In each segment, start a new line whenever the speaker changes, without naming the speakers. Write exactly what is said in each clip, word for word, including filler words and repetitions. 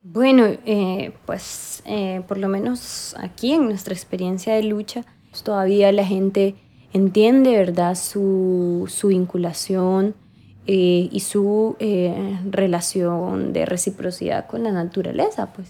Bueno, eh, pues eh, por lo menos aquí en nuestra experiencia de lucha, pues, todavía la gente entiende, ¿verdad?, su, su vinculación eh, y su eh, relación de reciprocidad con la naturaleza, pues.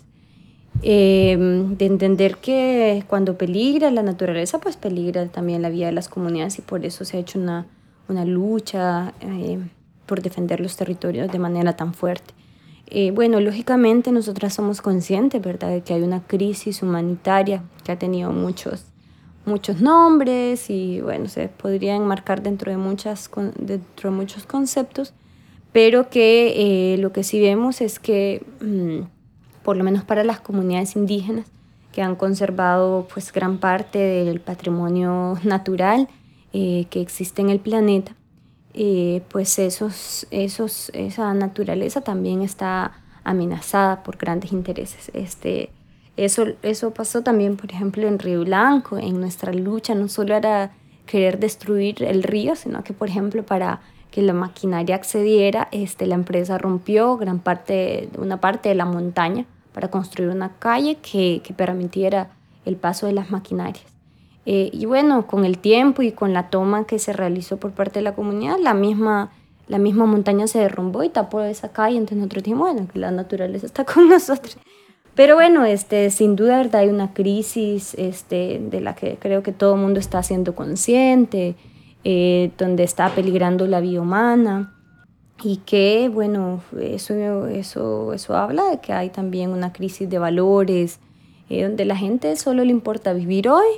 Eh, de entender que cuando peligra la naturaleza, pues peligra también la vida de las comunidades y por eso se ha hecho una, una lucha eh, por defender los territorios de manera tan fuerte. Eh, bueno, lógicamente nosotras somos conscientes, ¿verdad?, de que hay una crisis humanitaria que ha tenido muchos, muchos nombres y, bueno, se podría enmarcar dentro de, muchas, dentro de muchos conceptos, pero que eh, lo que sí vemos es que, mmm, por lo menos para las comunidades indígenas, que han conservado pues gran parte del patrimonio natural eh, que existe en el planeta, eh, pues esos, esos, esa naturaleza también está amenazada por grandes intereses. Este, eso, eso pasó también, por ejemplo, en Río Blanco, en nuestra lucha no solo era querer destruir el río, sino que, por ejemplo, para que la maquinaria accediera, este, la empresa rompió gran parte, una parte de la montaña para construir una calle que, que permitiera el paso de las maquinarias. Eh, y bueno, con el tiempo y con la toma que se realizó por parte de la comunidad, la misma, la misma montaña se derrumbó y tapó esa calle. Entonces nosotros dijimos, bueno, que la naturaleza está con nosotros. Pero bueno, este, sin duda, ¿verdad?, hay una crisis este, de la que creo que todo el mundo está siendo consciente, eh, donde está peligrando la vida humana. Y que, bueno, eso, eso, eso habla de que hay también una crisis de valores, eh, donde la gente solo le importa vivir hoy,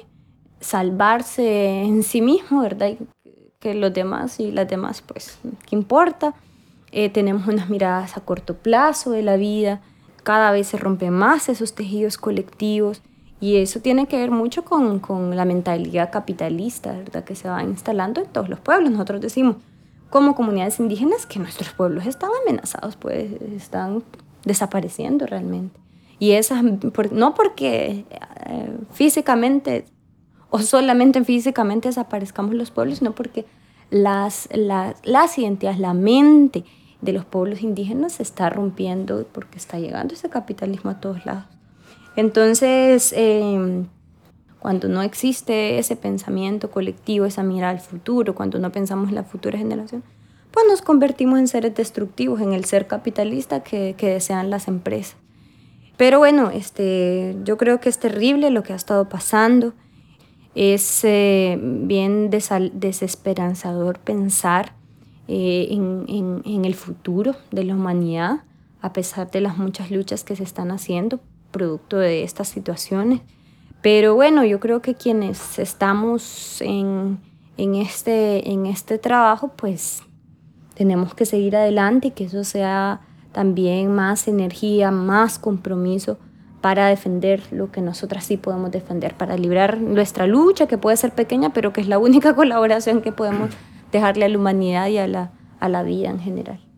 salvarse en sí mismo, ¿verdad? Y que los demás y las demás, pues, ¿qué importa? Eh, tenemos unas miradas a corto plazo de la vida, cada vez se rompen más esos tejidos colectivos y eso tiene que ver mucho con, con la mentalidad capitalista, ¿verdad?, que se va instalando en todos los pueblos. Nosotros decimos, como comunidades indígenas, que nuestros pueblos están amenazados, pues están desapareciendo realmente. Y esas, por, no porque eh, físicamente o solamente físicamente desaparezcamos los pueblos, sino porque las, las, las identidades, la mente de los pueblos indígenas se está rompiendo porque está llegando ese capitalismo a todos lados. Entonces, eh, cuando no existe ese pensamiento colectivo, esa mirada al futuro, cuando no pensamos en la futura generación, pues nos convertimos en seres destructivos, en el ser capitalista que, que desean las empresas. Pero bueno, este, yo creo que es terrible lo que ha estado pasando. Es eh, bien desal- desesperanzador pensar eh, en, en, en el futuro de la humanidad, a pesar de las muchas luchas que se están haciendo producto de estas situaciones. Pero bueno, yo creo que quienes estamos en, en, este, en este trabajo, pues tenemos que seguir adelante y que eso sea también más energía, más compromiso para defender lo que nosotras sí podemos defender, para librar nuestra lucha, que puede ser pequeña, pero que es la única colaboración que podemos dejarle a la humanidad y a la, a la vida en general.